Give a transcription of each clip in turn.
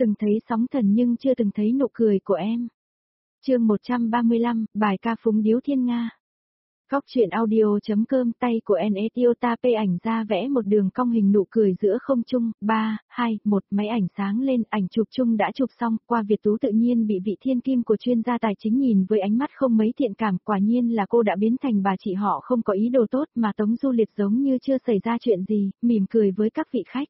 Từng thấy sóng thần nhưng chưa từng thấy nụ cười của em. Chương 135, bài ca phúng điếu thiên Nga. Góc truyện audio.com, tay của Etiota p ảnh ra vẽ một đường cong hình nụ cười giữa không trung. 3, 2, 1, máy ảnh sáng lên, ảnh chụp chung đã chụp xong. Qua Việt Tú tự nhiên bị vị thiên kim của chuyên gia tài chính nhìn với ánh mắt không mấy thiện cảm. Quả nhiên là cô đã biến thành bà chị họ không có ý đồ tốt, mà Tống Du Liệt giống như chưa xảy ra chuyện gì, mỉm cười với các vị khách.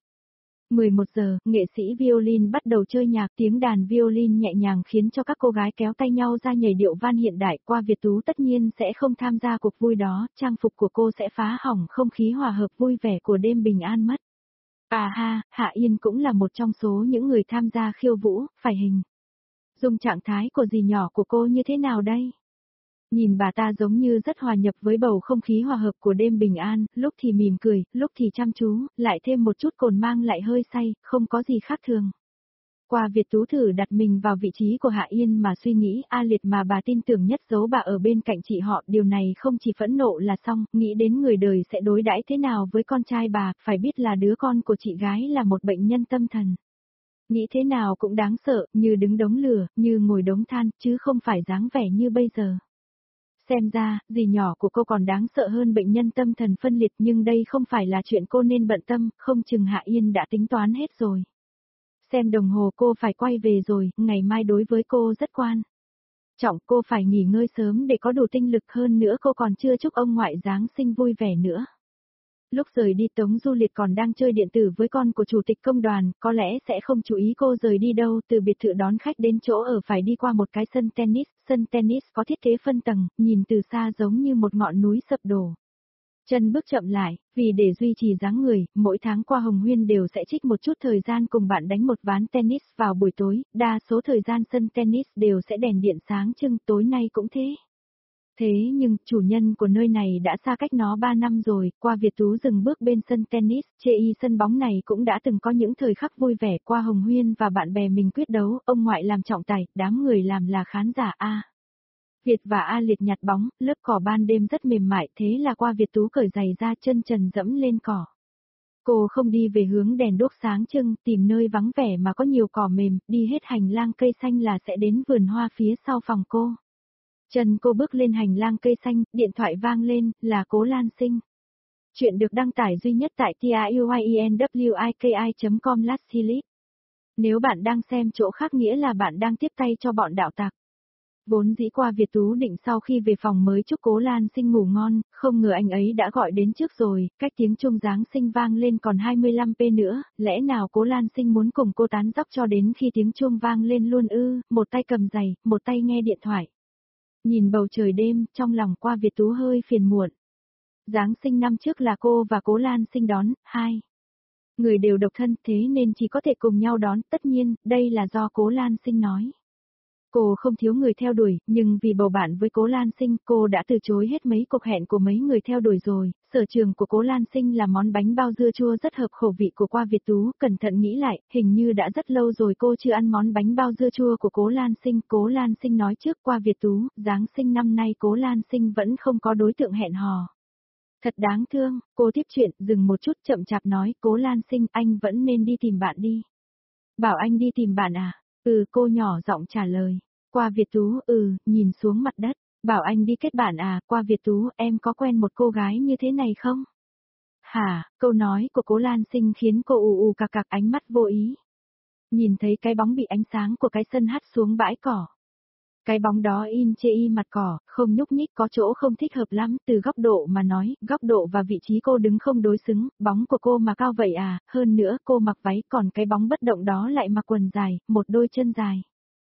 11 giờ, nghệ sĩ violin bắt đầu chơi nhạc, tiếng đàn violin nhẹ nhàng khiến cho các cô gái kéo tay nhau ra nhảy điệu van hiện đại. Qua Việt Tú tất nhiên sẽ không tham gia cuộc vui đó, trang phục của cô sẽ phá hỏng không khí hòa hợp vui vẻ của đêm bình an mất. À ha, Hạ Yên cũng là một trong số những người tham gia khiêu vũ, phải hình dung trạng thái của dì nhỏ của cô như thế nào đây? Nhìn bà ta giống như rất hòa nhập với bầu không khí hòa hợp của đêm bình an, lúc thì mỉm cười, lúc thì chăm chú, lại thêm một chút cồn mang lại hơi say, không có gì khác thường. Qua Việt Tú thử đặt mình vào vị trí của Hạ Yên mà suy nghĩ, A Liệt mà bà tin tưởng nhất giấu bà ở bên cạnh chị họ, điều này không chỉ phẫn nộ là xong, nghĩ đến người đời sẽ đối đãi thế nào với con trai bà, phải biết là đứa con của chị gái là một bệnh nhân tâm thần. Nghĩ thế nào cũng đáng sợ, như đứng đống lửa, như ngồi đống than, chứ không phải dáng vẻ như bây giờ. Xem ra, dì nhỏ của cô còn đáng sợ hơn bệnh nhân tâm thần phân liệt, nhưng đây không phải là chuyện cô nên bận tâm, không chừng Hạ Yên đã tính toán hết rồi. Xem đồng hồ, cô phải quay về rồi, ngày mai đối với cô rất quan trọng, cô phải nghỉ ngơi sớm để có đủ tinh lực, hơn nữa cô còn chưa chúc ông ngoại Giáng sinh vui vẻ nữa. Lúc rời đi Tống Du Liệt còn đang chơi điện tử với con của chủ tịch công đoàn, có lẽ sẽ không chú ý cô rời đi đâu. Từ biệt thự đón khách đến chỗ ở phải đi qua một cái sân tennis có thiết kế phân tầng, nhìn từ xa giống như một ngọn núi sập đổ. Chân bước chậm lại, vì để duy trì dáng người, mỗi tháng qua Hồng Huyên đều sẽ trích một chút thời gian cùng bạn đánh một ván tennis vào buổi tối, đa số thời gian sân tennis đều sẽ đèn điện sáng trưng, tối nay cũng thế. Thế nhưng, chủ nhân của nơi này đã xa cách nó 3 năm rồi. Qua Việt Tú dừng bước bên sân tennis, chê y sân bóng này cũng đã từng có những thời khắc vui vẻ. Qua Hồng Huyên và bạn bè mình quyết đấu, ông ngoại làm trọng tài, đám người làm là khán giả A. Việt và A Liệt nhặt bóng, lớp cỏ ban đêm rất mềm mại, thế là Qua Việt Tú cởi giày ra, chân trần dẫm lên cỏ. Cô không đi về hướng đèn đuốc sáng trưng, tìm nơi vắng vẻ mà có nhiều cỏ mềm, đi hết hành lang cây xanh là sẽ đến vườn hoa phía sau phòng cô. Chân cô bước lên hành lang cây xanh, điện thoại vang lên, là Cố Lan Sinh. Chuyện được đăng tải duy nhất tại tiuyенwiki.com/slip. Nếu bạn đang xem chỗ khác nghĩa là bạn đang tiếp tay cho bọn đạo tặc. Vốn dĩ Qua Việt Tú định sau khi về phòng mới chúc Cố Lan Sinh ngủ ngon, không ngờ anh ấy đã gọi đến trước rồi, cách tiếng chuông Giáng sinh vang lên còn 25p nữa, lẽ nào Cố Lan Sinh muốn cùng cô tán dóc cho đến khi tiếng chuông vang lên luôn ư? Một tay cầm giày, một tay nghe điện thoại. Nhìn bầu trời đêm, trong lòng Qua Việt Tú hơi phiền muộn. Giáng sinh năm trước là cô và Cố Lan Sinh đón, hai người đều độc thân, thế nên chỉ có thể cùng nhau đón, tất nhiên, đây là do Cố Lan Sinh nói. Cô không thiếu người theo đuổi, nhưng vì bầu bạn với Cố Lan Sinh, cô đã từ chối hết mấy cuộc hẹn của mấy người theo đuổi rồi. Sở trường của Cố Lan Sinh là món bánh bao dưa chua rất hợp khẩu vị của Qua Việt Tú, cẩn thận nghĩ lại, hình như đã rất lâu rồi cô chưa ăn món bánh bao dưa chua của Cố Lan Sinh. Cố Lan Sinh nói trước Qua Việt Tú, Giáng sinh năm nay Cố Lan Sinh vẫn không có đối tượng hẹn hò. Thật đáng thương, cô tiếp chuyện, dừng một chút chậm chạp nói, Cố Lan Sinh, anh vẫn nên đi tìm bạn đi. Bảo anh đi tìm bạn à? Cô nhỏ giọng trả lời. Qua Việt Tú, nhìn xuống mặt đất. Bảo anh đi kết bạn à? Qua Việt Tú, em có quen một cô gái như thế này không? Hả? Câu nói của Cố Lan Sinh khiến cô ù cạc cạc, ánh mắt vô ý. Nhìn thấy cái bóng bị ánh sáng của cái sân hắt xuống bãi cỏ. Cái bóng đó in chê y mặt cỏ, không nhúc nhích, có chỗ không thích hợp lắm, từ góc độ mà nói, góc độ và vị trí cô đứng không đối xứng, bóng của cô mà cao vậy à, hơn nữa cô mặc váy, còn cái bóng bất động đó lại mặc quần dài, một đôi chân dài.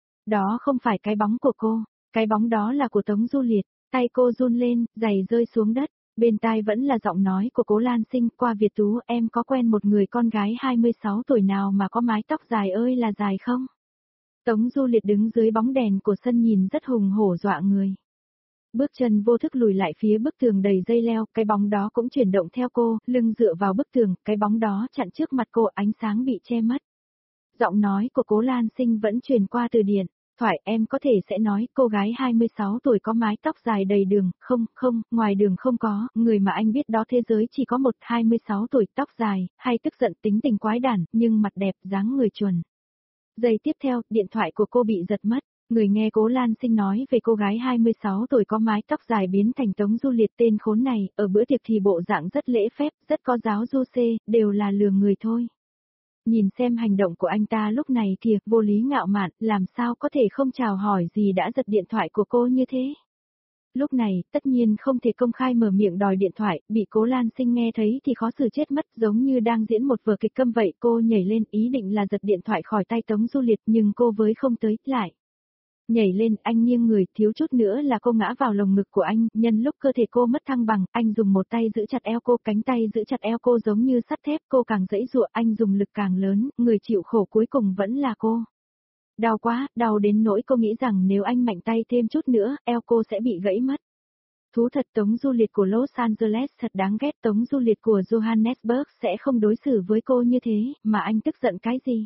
Đó không phải cái bóng của cô, cái bóng đó là của Tống Du Liệt. Tay cô run lên, giày rơi xuống đất, bên tai vẫn là giọng nói của Cố Lan Sinh. Qua Việt Tú, em có quen một người con gái 26 tuổi nào mà có mái tóc dài ơi là dài không? Tống Du Liệt đứng dưới bóng đèn của sân nhìn rất hùng hổ dọa người. Bước chân vô thức lùi lại phía bức tường đầy dây leo, cái bóng đó cũng chuyển động theo cô, lưng dựa vào bức tường, cái bóng đó chặn trước mặt cô, ánh sáng bị che mất. Giọng nói của Cố Lan Sinh vẫn truyền qua từ điện thoại, em có thể sẽ nói, cô gái 26 tuổi có mái tóc dài đầy đường, không, ngoài đường không có, người mà anh biết đó thế giới chỉ có một 26 tuổi tóc dài, hay tức giận tính tình quái đản, nhưng mặt đẹp, dáng người chuẩn. Giây tiếp theo, điện thoại của cô bị giật mất. Người nghe Cố Lan Sinh nói về cô gái 26 tuổi có mái tóc dài biến thành Tống Du Liệt, tên khốn này, ở bữa tiệc thì bộ dạng rất lễ phép, rất có giáo du xê, đều là lừa người thôi. Nhìn xem hành động của anh ta lúc này kìa, vô lý ngạo mạn, làm sao có thể không chào hỏi gì đã giật điện thoại của cô như thế. Lúc này, tất nhiên không thể công khai mở miệng đòi điện thoại, bị Cố Lan Sinh nghe thấy thì khó xử chết mất, giống như đang diễn một vở kịch câm vậy. Cô nhảy lên ý định là giật điện thoại khỏi tay Tống Du Liệt, nhưng cô với không tới, lại. Nhảy lên, anh nghiêng người, thiếu chút nữa là cô ngã vào lồng ngực của anh, nhân lúc cơ thể cô mất thăng bằng, anh dùng một tay giữ chặt eo cô, cánh tay giữ chặt eo cô giống như sắt thép, cô càng giãy giụa, anh dùng lực càng lớn, người chịu khổ cuối cùng vẫn là cô. Đau quá, đau đến nỗi cô nghĩ rằng nếu anh mạnh tay thêm chút nữa, eo cô sẽ bị gãy mất. Thú thật, Tống Du Liệt của Los Angeles thật đáng ghét, Tống Du Liệt của Johannesburg sẽ không đối xử với cô như thế, mà anh tức giận cái gì?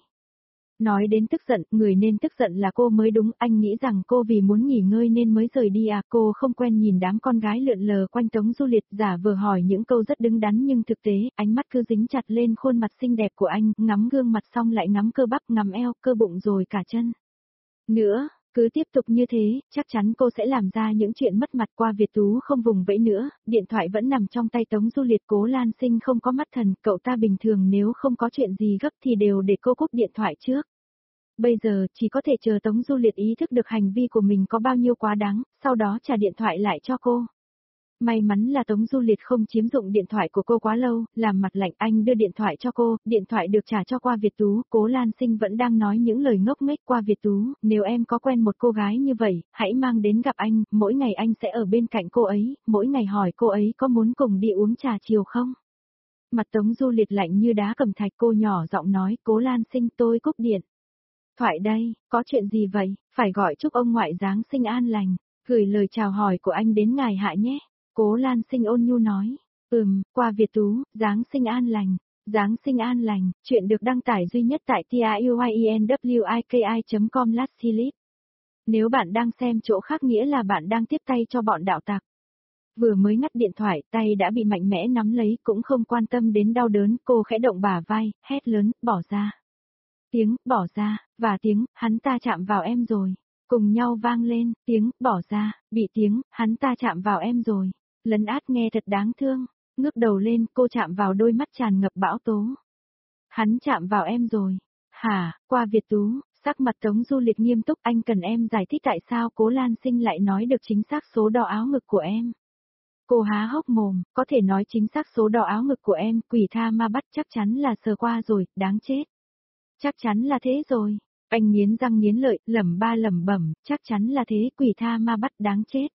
Nói đến tức giận, người nên tức giận là cô mới đúng, anh nghĩ rằng cô vì muốn nghỉ ngơi nên mới rời đi à, cô không quen nhìn đám con gái lượn lờ quanh Tống Du Liệt, giả vờ hỏi những câu rất đứng đắn nhưng thực tế, ánh mắt cứ dính chặt lên khuôn mặt xinh đẹp của anh, ngắm gương mặt xong lại ngắm cơ bắp, ngắm eo, cơ bụng rồi cả chân. Nữa, cứ tiếp tục như thế, chắc chắn cô sẽ làm ra những chuyện mất mặt. Qua Việt Tú không vùng vẫy nữa, điện thoại vẫn nằm trong tay Tống Du Liệt. Cố Lan Sinh không có mắt thần, cậu ta bình thường nếu không có chuyện gì gấp thì đều để cô cúp điện thoại trước. Bây giờ, chỉ có thể chờ Tống Du Liệt ý thức được hành vi của mình có bao nhiêu quá đáng, sau đó trả điện thoại lại cho cô. May mắn là Tống Du Liệt không chiếm dụng điện thoại của cô quá lâu, làm mặt lạnh anh đưa điện thoại cho cô, điện thoại được trả cho Qua Việt Tú. Cố Lan Sinh vẫn đang nói những lời ngốc nghếch. Qua Việt Tú, nếu em có quen một cô gái như vậy, hãy mang đến gặp anh, mỗi ngày anh sẽ ở bên cạnh cô ấy, mỗi ngày hỏi cô ấy có muốn cùng đi uống trà chiều không. Mặt Tống Du Liệt lạnh như đá cẩm thạch, cô nhỏ giọng nói, Cố Lan Sinh tôi cúp điện thoại đây, có chuyện gì vậy, phải gọi chúc ông ngoại Giáng sinh an lành, gửi lời chào hỏi của anh đến ngài Hạ nhé. Cố Lan Sinh ôn nhu nói, Qua Việt Tú, Giáng sinh an lành, Giáng sinh an lành, chuyện được đăng tải duy nhất tại tiuyenwiki.com/slip. Nếu bạn đang xem chỗ khác nghĩa là bạn đang tiếp tay cho bọn đạo tặc. Vừa mới ngắt điện thoại, tay đã bị mạnh mẽ nắm lấy, cũng không quan tâm đến đau đớn, cô khẽ động bả vai, hét lớn, bỏ ra. Tiếng, bỏ ra, và tiếng, hắn ta chạm vào em rồi. Cùng nhau vang lên, tiếng, bỏ ra, bị tiếng, hắn ta chạm vào em rồi. Lấn át nghe thật đáng thương. Ngước đầu lên, cô chạm vào đôi mắt tràn ngập bão tố. Hắn chạm vào em rồi. Hả, Qua Việt Tú, sắc mặt Tống Du Liệt nghiêm túc, anh cần em giải thích tại sao Cố Lan Sinh lại nói được chính xác số đo áo ngực của em. Cô há hốc mồm, có thể nói chính xác số đo áo ngực của em, quỷ tha ma bắt, chắc chắn là sờ qua rồi, đáng chết. Chắc chắn là thế rồi. Anh nghiến răng nghiến lợi, lẩm bẩm, chắc chắn là thế, quỷ tha ma bắt, đáng chết.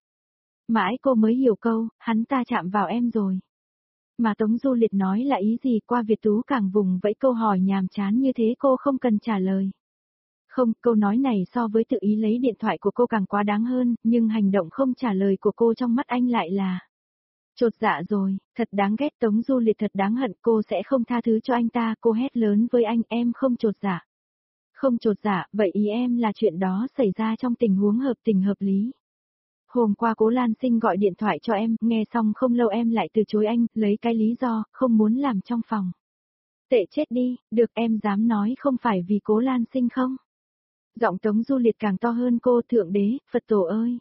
Mãi cô mới hiểu câu, hắn ta chạm vào em rồi. Mà Tống Du Liệt nói là ý gì? Qua Việt Tú càng vùng vẫy câu hỏi nhàm chán như thế cô không cần trả lời. Không, câu nói này so với tự ý lấy điện thoại của cô càng quá đáng hơn, nhưng hành động không trả lời của cô trong mắt anh lại là chột dạ rồi, thật đáng ghét. Tống Du Liệt thật đáng hận, cô sẽ không tha thứ cho anh ta. Cô hét lớn với anh, em không chột dạ. Không chột dạ, vậy ý em là chuyện đó xảy ra trong tình huống hợp tình hợp lý. Hôm qua Cố Lan Sinh gọi điện thoại cho em, nghe xong không lâu em lại từ chối anh, lấy cái lý do, không muốn làm trong phòng. Tệ chết đi, được em dám nói không phải vì Cố Lan Sinh không? Giọng Tống Du Liệt càng to hơn cô, thượng đế, Phật tổ ơi.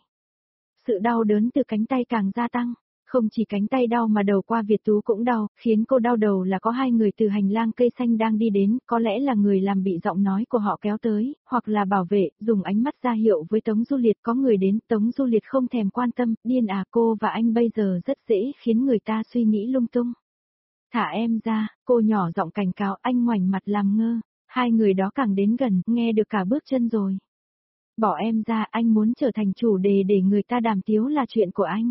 Sự đau đớn từ cánh tay càng gia tăng. Không chỉ cánh tay đau mà đầu Qua Việt Tú cũng đau, khiến cô đau đầu là có hai người từ hành lang cây xanh đang đi đến, có lẽ là người làm bị giọng nói của họ kéo tới, hoặc là bảo vệ, dùng ánh mắt ra hiệu với Tống Du Liệt có người đến. Tống Du Liệt không thèm quan tâm, điên à, cô và anh bây giờ rất dễ khiến người ta suy nghĩ lung tung. Thả em ra, cô nhỏ giọng cảnh cáo, anh ngoảnh mặt làm ngơ, hai người đó càng đến gần, nghe được cả bước chân rồi. Bỏ em ra, anh muốn trở thành chủ đề để người ta đàm tiếu là chuyện của anh.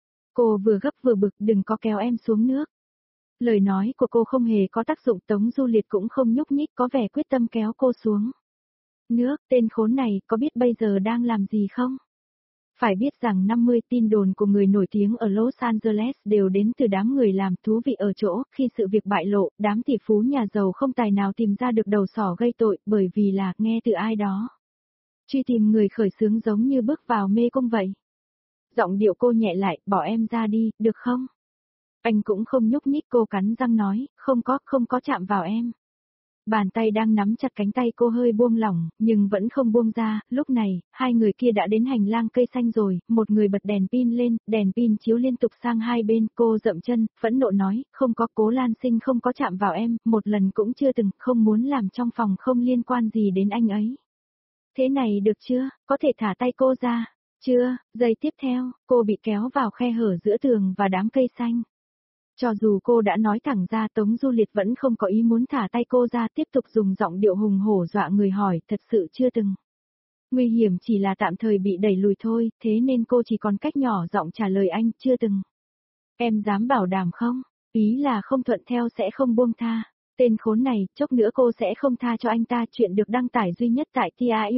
Cô vừa gấp vừa bực, đừng có kéo em xuống nước. Lời nói của cô không hề có tác dụng, Tống Du Liệt cũng không nhúc nhích, có vẻ quyết tâm kéo cô xuống nước. Tên khốn này có biết bây giờ đang làm gì không? Phải biết rằng 50 tin đồn của người nổi tiếng ở Los Angeles đều đến từ đám người làm. Thú vị ở chỗ, khi sự việc bại lộ, đám tỷ phú nhà giàu không tài nào tìm ra được đầu sỏ gây tội, bởi vì là nghe từ ai đó. Truy tìm người khởi xướng giống như bước vào mê cung vậy. Giọng điệu cô nhẹ lại, bỏ em ra đi, được không? Anh cũng không nhúc nhích, cô cắn răng nói, không có chạm vào em. Bàn tay đang nắm chặt cánh tay cô hơi buông lỏng, nhưng vẫn không buông ra, lúc này, hai người kia đã đến hành lang cây xanh rồi, một người bật đèn pin lên, đèn pin chiếu liên tục sang hai bên, cô dậm chân, phẫn nộ nói, không có, Cố Lan Sinh không có chạm vào em, một lần cũng chưa từng, không muốn làm trong phòng không liên quan gì đến anh ấy. Thế này được chưa, có thể thả tay cô ra, chưa, giây tiếp theo, cô bị kéo vào khe hở giữa tường và đám cây xanh. Cho dù cô đã nói thẳng ra Tống Du Liệt vẫn không có ý muốn thả tay cô ra tiếp tục dùng giọng điệu hùng hổ dọa người hỏi thật sự chưa từng. Nguy hiểm chỉ là tạm thời bị đẩy lùi thôi, thế nên cô chỉ còn cách nhỏ giọng trả lời anh chưa từng. Em dám bảo đảm không? Ý là không thuận theo sẽ không buông tha. Tên khốn này, chốc nữa cô sẽ không tha cho anh ta. Chuyện được đăng tải duy nhất tại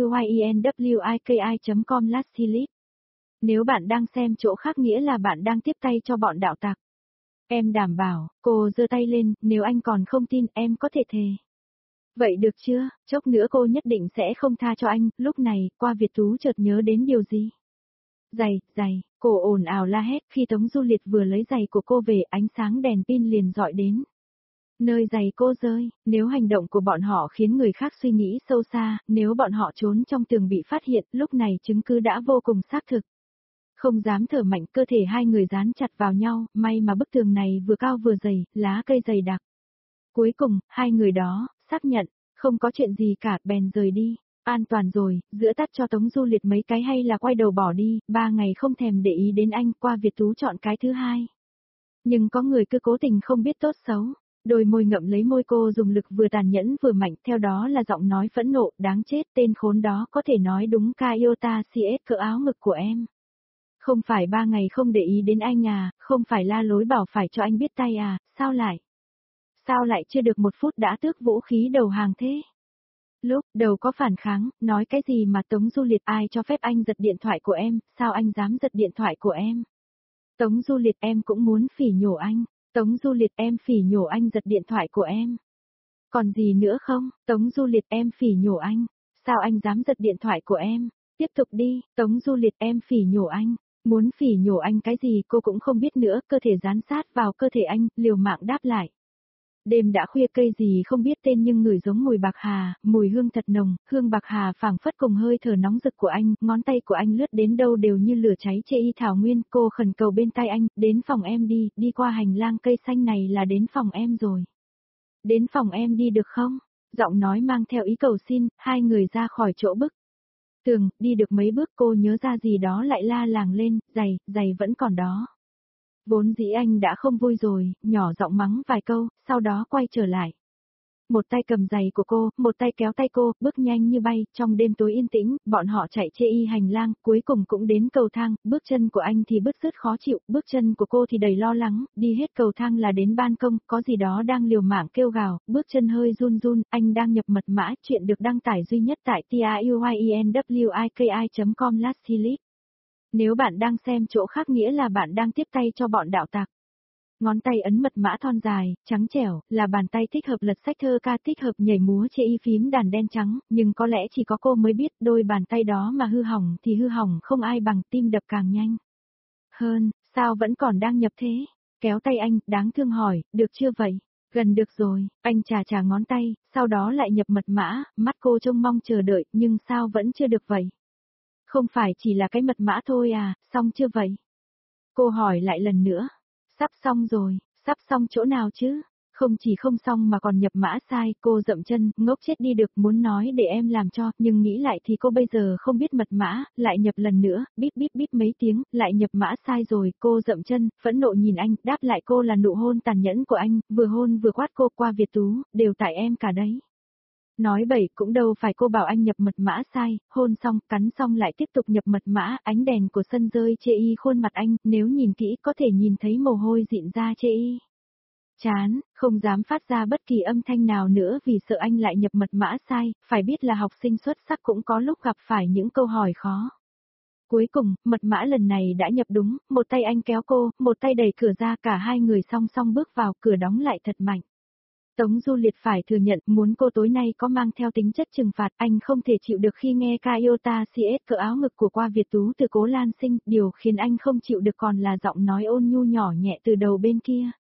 truyenwiki.com/last. Nếu bạn đang xem chỗ khác nghĩa là bạn đang tiếp tay cho bọn đạo tặc. Em đảm bảo, cô giơ tay lên, nếu anh còn không tin em có thể thề. Vậy được chưa, chốc nữa cô nhất định sẽ không tha cho anh, lúc này, qua Việt Tú chợt nhớ đến điều gì. Giày, cô ồn ào la hét khi Tống Du Liệt vừa lấy giày của cô về ánh sáng đèn pin liền dọi đến. Nơi giày cô rơi, nếu hành động của bọn họ khiến người khác suy nghĩ sâu xa, nếu bọn họ trốn trong tường bị phát hiện, lúc này chứng cứ đã vô cùng xác thực. Không dám thở mạnh, cơ thể hai người dán chặt vào nhau, may mà bức tường này vừa cao vừa dày, lá cây dày đặc. Cuối cùng, hai người đó, xác nhận, không có chuyện gì cả, bèn rời đi. An toàn rồi, giữa tắt cho Tống Du Liệt mấy cái hay là quay đầu bỏ đi, 3 ngày không thèm để ý đến anh, qua Việt Tú chọn cái thứ hai. Nhưng có người cứ cố tình không biết tốt xấu. Đôi môi ngậm lấy môi cô dùng lực vừa tàn nhẫn vừa mạnh, theo đó là giọng nói phẫn nộ, đáng chết, tên khốn đó có thể nói đúng Kaiota CS cỡ áo ngực của em. Không phải 3 ngày không để ý đến anh à, không phải la lối bảo phải cho anh biết tay à, sao lại? Sao lại chưa được 1 phút đã tước vũ khí đầu hàng thế? Lúc đầu có phản kháng, nói cái gì mà Tống Du Liệt ai cho phép anh giật điện thoại của em, sao anh dám giật điện thoại của em? Tống Du Liệt em cũng muốn phỉ nhổ anh, Tống Du Liệt em phỉ nhổ anh giật điện thoại của em. Còn gì nữa không, Tống Du Liệt em phỉ nhổ anh, sao anh dám giật điện thoại của em? Tiếp tục đi, Tống Du Liệt em phỉ nhổ anh. Muốn phỉ nhổ anh cái gì cô cũng không biết nữa, cơ thể dán sát vào cơ thể anh, liều mạng đáp lại. Đêm đã khuya cây gì không biết tên nhưng ngửi giống mùi bạc hà, mùi hương thật nồng, hương bạc hà phảng phất cùng hơi thở nóng rực của anh, ngón tay của anh lướt đến đâu đều như lửa cháy chê y thảo nguyên, cô khẩn cầu bên tai anh, đến phòng em đi qua hành lang cây xanh này là đến phòng em rồi. Đến phòng em đi được không? Giọng nói mang theo ý cầu xin, hai người ra khỏi chỗ bức tường, đi được mấy bước cô nhớ ra gì đó lại la làng lên, giày vẫn còn đó. Vốn dĩ anh đã không vui rồi, nhỏ giọng mắng vài câu, sau đó quay trở lại. Một tay cầm giày của cô, một tay kéo tay cô, bước nhanh như bay, trong đêm tối yên tĩnh, bọn họ chạy chê y hành lang, cuối cùng cũng đến cầu thang, bước chân của anh thì bứt rứt khó chịu, bước chân của cô thì đầy lo lắng, đi hết cầu thang là đến ban công, có gì đó đang liều mạng kêu gào, bước chân hơi run run, anh đang nhập mật mã, chuyện được đăng tải duy nhất tại truyenwiki.com/last. Nếu bạn đang xem chỗ khác nghĩa là bạn đang tiếp tay cho bọn đạo tặc. Ngón tay ấn mật mã thon dài, trắng trẻo, là bàn tay thích hợp lật sách thơ ca, thích hợp nhảy múa chê y phím đàn đen trắng, nhưng có lẽ chỉ có cô mới biết đôi bàn tay đó mà hư hỏng thì hư hỏng không ai bằng, tim đập càng nhanh. Hơn, sao vẫn còn đang nhập thế? Kéo tay anh, đáng thương hỏi, được chưa vậy? Gần được rồi, anh chà ngón tay, sau đó lại nhập mật mã, mắt cô trông mong chờ đợi, nhưng sao vẫn chưa được vậy? Không phải chỉ là cái mật mã thôi à, xong chưa vậy? Cô hỏi lại lần nữa. Sắp xong rồi, sắp xong chỗ nào chứ? Không chỉ không xong mà còn nhập mã sai, cô dậm chân, ngốc chết đi được, muốn nói để em làm cho, nhưng nghĩ lại thì cô bây giờ không biết mật mã, lại nhập lần nữa, bíp mấy tiếng, lại nhập mã sai rồi, cô dậm chân, phẫn nộ nhìn anh, đáp lại cô là nụ hôn tàn nhẫn của anh, vừa hôn vừa quát cô qua Việt Tú, đều tại em cả đấy. Nói bậy cũng đâu phải cô bảo anh nhập mật mã sai, hôn xong, cắn xong lại tiếp tục nhập mật mã, ánh đèn của sân rơi chê y khuôn mặt anh, nếu nhìn kỹ có thể nhìn thấy mồ hôi dịn ra chê y. Chán, không dám phát ra bất kỳ âm thanh nào nữa vì sợ anh lại nhập mật mã sai, phải biết là học sinh xuất sắc cũng có lúc gặp phải những câu hỏi khó. Cuối cùng, mật mã lần này đã nhập đúng, một tay anh kéo cô, một tay đẩy cửa ra, cả hai người song song bước vào, cửa đóng lại thật mạnh. Tống Du Liệt phải thừa nhận, muốn cô tối nay có mang theo tính chất trừng phạt, anh không thể chịu được khi nghe Kaiota CS cỡ áo ngực của qua Việt Tú từ Cố Lan Sinh, điều khiến anh không chịu được còn là giọng nói ôn nhu nhỏ nhẹ từ đầu bên kia.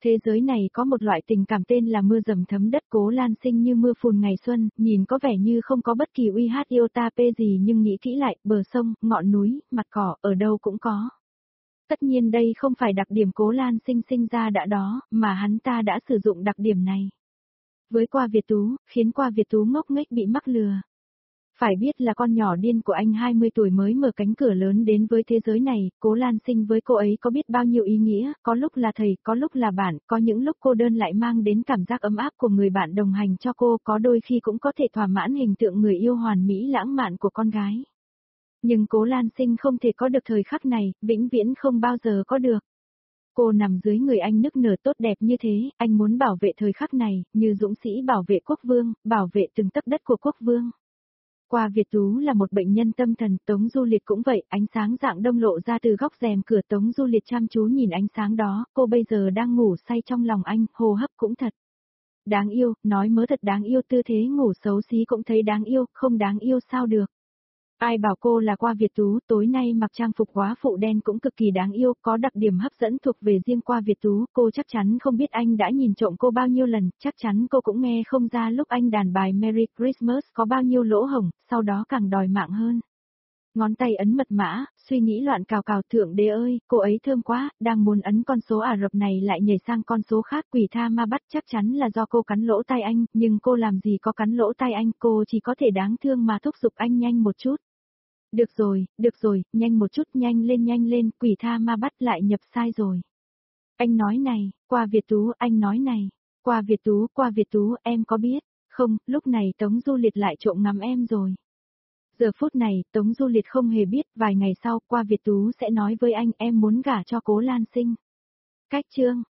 Thế giới này có một loại tình cảm tên là mưa dầm thấm đất, Cố Lan Sinh như mưa phùn ngày xuân, nhìn có vẻ như không có bất kỳ uy hát yêu ta pê gì nhưng nghĩ kỹ lại, bờ sông, ngọn núi, mặt cỏ, ở đâu cũng có. Tất nhiên đây không phải đặc điểm Cố Lan Sinh sinh ra đã đó, mà hắn ta đã sử dụng đặc điểm này. Với Qua Việt Tú, khiến Qua Việt Tú ngốc nghếch bị mắc lừa. Phải biết là con nhỏ điên của anh 20 tuổi mới mở cánh cửa lớn đến với thế giới này, Cố Lan Sinh với cô ấy có biết bao nhiêu ý nghĩa, có lúc là thầy, có lúc là bạn, có những lúc cô đơn lại mang đến cảm giác ấm áp của người bạn đồng hành cho cô, có đôi khi cũng có thể thỏa mãn hình tượng người yêu hoàn mỹ lãng mạn của con gái. Nhưng Cố Lan Sinh không thể có được thời khắc này, vĩnh viễn không bao giờ có được. Cô nằm dưới người anh nức nở tốt đẹp như thế, anh muốn bảo vệ thời khắc này, như dũng sĩ bảo vệ quốc vương, bảo vệ từng tấc đất của quốc vương. Qua Việt Tú là một bệnh nhân tâm thần, Tống Du Liệt cũng vậy, ánh sáng dạng đông lộ ra từ góc rèm cửa, Tống Du Liệt chăm chú nhìn ánh sáng đó, cô bây giờ đang ngủ say trong lòng anh, hô hấp cũng thật. Đáng yêu, nói mớ thật đáng yêu, tư thế ngủ xấu xí cũng thấy đáng yêu, không đáng yêu sao được. Ai bảo cô là Qua Việt Tú, tối nay mặc trang phục góa phụ đen cũng cực kỳ đáng yêu, có đặc điểm hấp dẫn thuộc về riêng Qua Việt Tú, cô chắc chắn không biết anh đã nhìn trộm cô bao nhiêu lần, chắc chắn cô cũng nghe không ra lúc anh đàn bài Merry Christmas có bao nhiêu lỗ hổng, sau đó càng đòi mạng hơn. Ngón tay ấn mật mã, suy nghĩ loạn cào cào, thượng đế ơi, cô ấy thơm quá, đang muốn ấn con số Ả Rập này lại nhảy sang con số khác, quỷ tha ma bắt, chắc chắn là do cô cắn lỗ tai anh, nhưng cô làm gì có cắn lỗ tai anh, cô chỉ có thể đáng thương mà thúc giục anh nhanh một chút. Được rồi, nhanh một chút, nhanh lên, quỷ tha ma bắt lại nhập sai rồi. Anh nói này, Qua Việt Tú, anh nói này, Qua Việt Tú, em có biết, không, lúc này Tống Du Liệt lại trộm ngắm em rồi. Giờ phút này, Tống Du Liệt không hề biết, vài ngày sau, Qua Việt Tú sẽ nói với anh em muốn gả cho Cố Lan Sinh. Cách chương